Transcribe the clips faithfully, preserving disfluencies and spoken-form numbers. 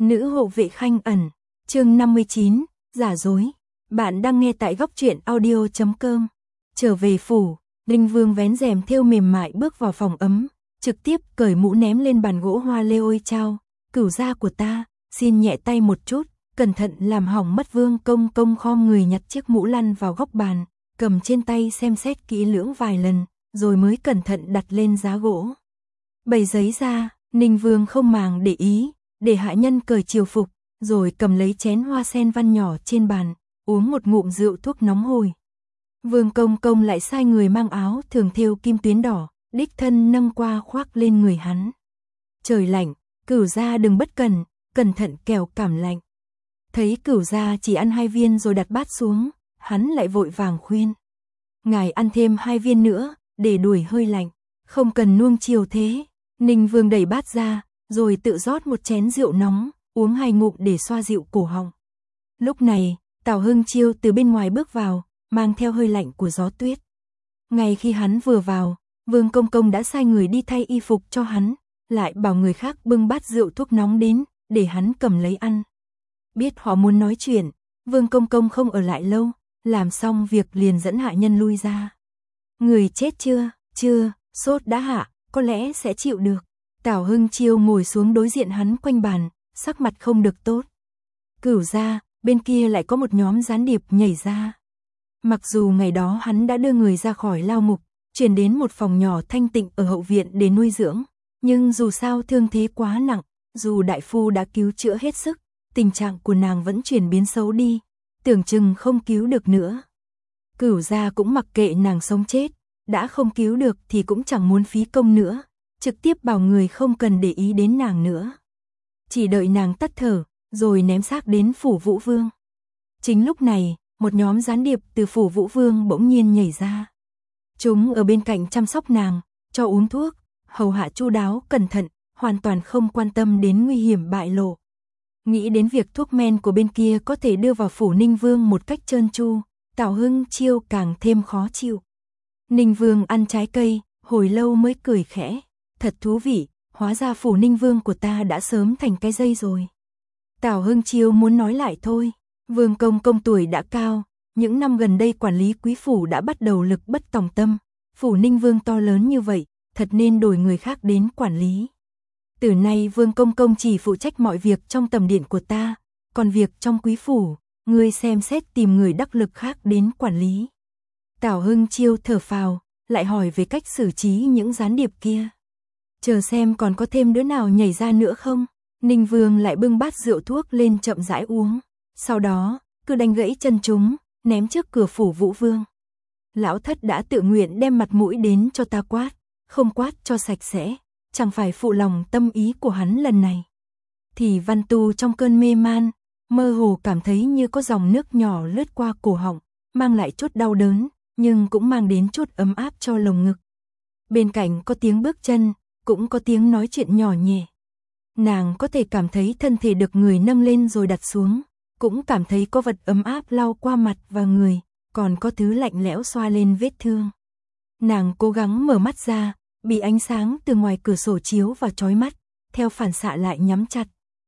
Nữ hộ vệ Khanh ẩn, chương năm mươi chín, giả dối. Bạn đang nghe tại góc truyện audio chấm com. Trở về phủ, Ninh Vương vén rèm thêu mềm mại bước vào phòng ấm, trực tiếp cởi mũ ném lên bàn gỗ hoa lê. Ôi chao, cửu gia của ta, xin nhẹ tay một chút, cẩn thận làm hỏng mất. Vương công công khom người nhặt chiếc mũ lăn vào góc bàn, cầm trên tay xem xét kỹ lưỡng vài lần, rồi mới cẩn thận đặt lên giá gỗ. Bày giấy ra, Ninh Vương không màng để ý, để hạ nhân cởi triều phục, rồi cầm lấy chén hoa sen văn nhỏ trên bàn, uống một ngụm rượu thuốc nóng hổi. Vương công công lại sai người mang áo thường thêu kim tuyến đỏ, đích thân nâng qua khoác lên người hắn. Trời lạnh, cửu gia đừng bất cẩn, cẩn thận kẻo cảm lạnh. Thấy cửu gia chỉ ăn hai viên rồi đặt bát xuống, hắn lại vội vàng khuyên: ngài ăn thêm hai viên nữa, để đuổi hơi lạnh, không cần nuông chiều thế. Ninh Vương đẩy bát ra, rồi tự rót một chén rượu nóng, uống hai ngụm để xoa dịu cổ họng. Lúc này, Tào Hưng Chiêu từ bên ngoài bước vào, mang theo hơi lạnh của gió tuyết. Ngay khi hắn vừa vào, Vương công công đã sai người đi thay y phục cho hắn, lại bảo người khác bưng bát rượu thuốc nóng đến, để hắn cầm lấy ăn. Biết họ muốn nói chuyện, Vương công công không ở lại lâu, làm xong việc liền dẫn hạ nhân lui ra. Người chết chưa? Chưa, sốt đã hạ, có lẽ sẽ chịu được. Tào Hưng Chiêu ngồi xuống đối diện hắn quanh bàn, sắc mặt không được tốt. Cửu gia, bên kia lại có một nhóm gián điệp nhảy ra. Mặc dù ngày đó hắn đã đưa người ra khỏi lao ngục, chuyển đến một phòng nhỏ thanh tịnh ở hậu viện để nuôi dưỡng, nhưng dù sao thương thế quá nặng, dù đại phu đã cứu chữa hết sức, tình trạng của nàng vẫn chuyển biến xấu đi, tưởng chừng không cứu được nữa. Cửu gia cũng mặc kệ nàng sống chết, đã không cứu được thì cũng chẳng muốn phí công nữa, trực tiếp bảo người không cần để ý đến nàng nữa. Chỉ đợi nàng tắt thở, rồi ném xác đến phủ Vũ Vương. Chính lúc này, một nhóm gián điệp từ phủ Vũ Vương bỗng nhiên nhảy ra. Chúng ở bên cạnh chăm sóc nàng, cho uống thuốc, hầu hạ chu đáo cẩn thận, hoàn toàn không quan tâm đến nguy hiểm bại lộ. Nghĩ đến việc thuốc men của bên kia có thể đưa vào phủ Ninh Vương một cách trơn tru, Tào Hưng Chiêu càng thêm khó chịu. Ninh Vương ăn trái cây, hồi lâu mới cười khẽ: thật thú vị, hóa ra phủ Ninh Vương của ta đã sớm thành cái dây rồi. Tào Hưng Chiêu muốn nói lại thôi, Vương công công tuổi đã cao, những năm gần đây quản lý quý phủ đã bắt đầu lực bất tòng tâm, phủ Ninh Vương to lớn như vậy, thật nên đổi người khác đến quản lý. Từ nay Vương công công chỉ phụ trách mọi việc trong tầm điện của ta, còn việc trong quý phủ, ngươi xem xét tìm người đắc lực khác đến quản lý. Tào Hưng Chiêu thở phào, lại hỏi về cách xử trí những gián điệp kia. Chờ xem còn có thêm đứa nào nhảy ra nữa không. Ninh Vương lại bưng bát rượu thuốc lên chậm rãi uống, sau đó cứ đánh gãy chân chúng, ném trước cửa phủ Vũ Vương. Lão thất đã tự nguyện đem mặt mũi đến cho ta quát, không quát cho sạch sẽ, chẳng phải phụ lòng tâm ý của hắn lần này. Thì Văn Tu trong cơn mê man, mơ hồ cảm thấy như có dòng nước nhỏ lướt qua cổ họng, mang lại chút đau đớn, nhưng cũng mang đến chút ấm áp cho lồng ngực. Bên cạnh có tiếng bước chân, cũng có tiếng nói chuyện nhỏ nhẹ. Nàng có thể cảm thấy thân thể được người nâng lên rồi đặt xuống, cũng cảm thấy có vật ấm áp lau qua mặt và người, còn có thứ lạnh lẽo xoa lên vết thương. Nàng cố gắng mở mắt ra, bị ánh sáng từ ngoài cửa sổ chiếu vào chói mắt, theo phản xạ lại nhắm chặt.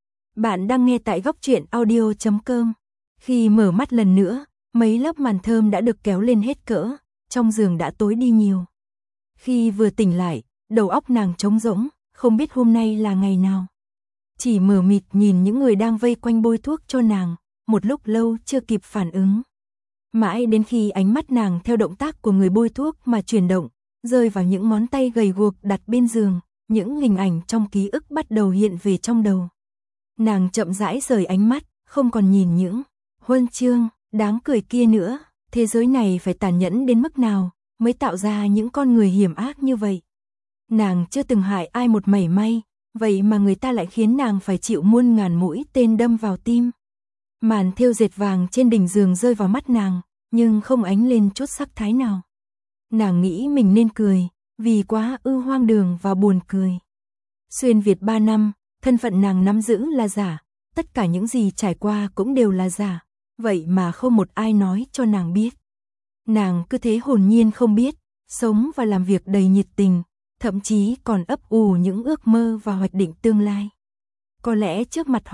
Bạn đang nghe tại góc truyện audio chấm com. Khi mở mắt lần nữa, mấy lớp màn thơm đã được kéo lên hết cỡ, trong giường đã tối đi nhiều. Khi vừa tỉnh lại, đầu óc nàng trống rỗng, không biết hôm nay là ngày nào. Chỉ mờ mịt nhìn những người đang vây quanh bôi thuốc cho nàng, một lúc lâu chưa kịp phản ứng. Mãi đến khi ánh mắt nàng theo động tác của người bôi thuốc mà chuyển động, rơi vào những ngón tay gầy guộc đặt bên giường, những hình ảnh trong ký ức bắt đầu hiện về trong đầu. Nàng chậm rãi rời ánh mắt, không còn nhìn những huân chương đáng cười kia nữa. Thế giới này phải tàn nhẫn đến mức nào mới tạo ra những con người hiểm ác như vậy. Nàng chưa từng hại ai một mảy may, vậy mà người ta lại khiến nàng phải chịu muôn ngàn mũi tên đâm vào tim. Màn thêu dệt vàng trên đỉnh giường rơi vào mắt nàng, nhưng không ánh lên chút sắc thái nào. Nàng nghĩ mình nên cười, vì quá ư hoang đường và buồn cười. Xuyên Việt ba năm, thân phận nàng nắm giữ là giả, tất cả những gì trải qua cũng đều là giả, vậy mà không một ai nói cho nàng biết. Nàng cứ thế hồn nhiên không biết, sống và làm việc đầy nhiệt tình, thậm chí còn ấp ủ những ước mơ và hoạch định tương lai. Có lẽ trước mặt họ,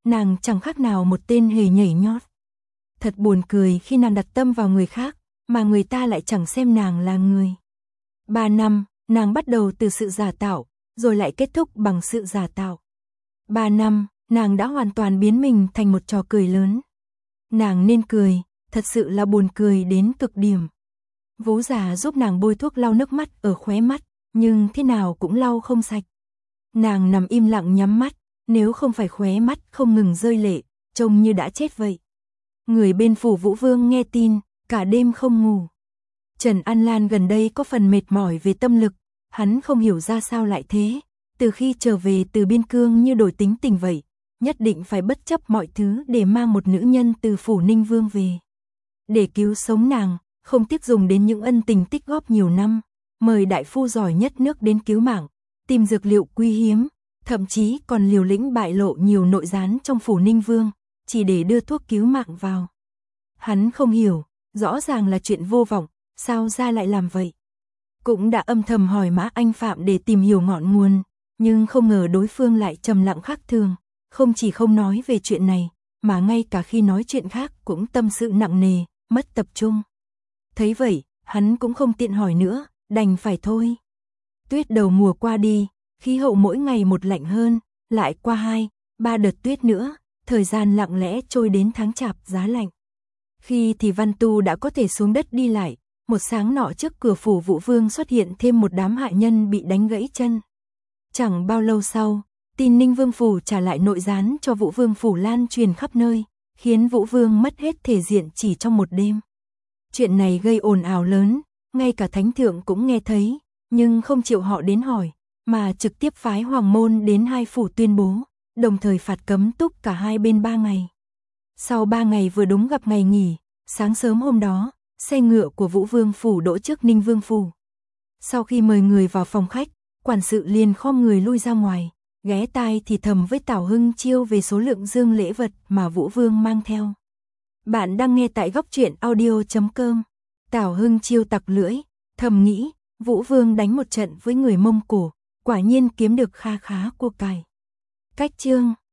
nàng chẳng khác nào một tên hề nhảy nhót. Thật buồn cười khi nàng đặt tâm vào người khác, mà người ta lại chẳng xem nàng là người. Ba năm, nàng bắt đầu từ sự giả tạo, rồi lại kết thúc bằng sự giả tạo. Ba năm, nàng đã hoàn toàn biến mình thành một trò cười lớn. Nàng nên cười, thật sự là buồn cười đến cực điểm. Vú già giúp nàng bôi thuốc lau nước mắt ở khóe mắt, nhưng thế nào cũng lau không sạch. Nàng nằm im lặng nhắm mắt, nếu không phải khóe mắt không ngừng rơi lệ, trông như đã chết vậy. Người bên phủ Vũ Vương nghe tin, cả đêm không ngủ. Trần An Lan gần đây có phần mệt mỏi về tâm lực, hắn không hiểu ra sao lại thế, từ khi trở về từ biên cương như đổi tính tình vậy, nhất định phải bất chấp mọi thứ để mang một nữ nhân từ phủ Ninh Vương về. Để cứu sống nàng, không tiếc dùng đến những ân tình tích góp nhiều năm, mời đại phu giỏi nhất nước đến cứu mạng, tìm dược liệu quý hiếm, thậm chí còn liều lĩnh bại lộ nhiều nội gián trong phủ Ninh Vương, chỉ để đưa thuốc cứu mạng vào. Hắn không hiểu, rõ ràng là chuyện vô vọng, sao ra lại làm vậy? Cũng đã âm thầm hỏi Mã Anh Phạm để tìm hiểu ngọn nguồn, nhưng không ngờ đối phương lại trầm lặng khác thường, không chỉ không nói về chuyện này, mà ngay cả khi nói chuyện khác cũng tâm sự nặng nề, mất tập trung. Thấy vậy, hắn cũng không tiện hỏi nữa, đành phải thôi. Tuyết đầu mùa qua đi, khí hậu mỗi ngày một lạnh hơn, lại qua hai, ba đợt tuyết nữa, thời gian lặng lẽ trôi đến tháng chạp giá lạnh. Khi thì Văn Tu đã có thể xuống đất đi lại, một sáng nọ trước cửa phủ Vũ Vương xuất hiện thêm một đám hạ nhân bị đánh gãy chân. Chẳng bao lâu sau, tin Ninh Vương phủ trả lại nội gián cho Vũ Vương phủ lan truyền khắp nơi, khiến Vũ Vương mất hết thể diện chỉ trong một đêm. Chuyện này gây ồn ào lớn, ngay cả thánh thượng cũng nghe thấy, nhưng không chịu họ đến hỏi, mà trực tiếp phái hoàng môn đến hai phủ tuyên bố, đồng thời phạt cấm túc cả hai bên ba ngày. Sau ba ngày vừa đúng gặp ngày nghỉ, sáng sớm hôm đó, xe ngựa của Vũ Vương phủ đỗ trước Ninh Vương phủ. Sau khi mời người vào phòng khách, quản sự liền khom người lui ra ngoài, ghé tai thì thầm với Tào Hưng Chiêu về số lượng dương lễ vật mà Vũ Vương mang theo. Bạn đang nghe tại góc truyện audio chấm com. Tào Hưng Chiêu tặc lưỡi, thầm nghĩ, Vũ Vương đánh một trận với người Mông Cổ, quả nhiên kiếm được kha khá của cải. Cách chương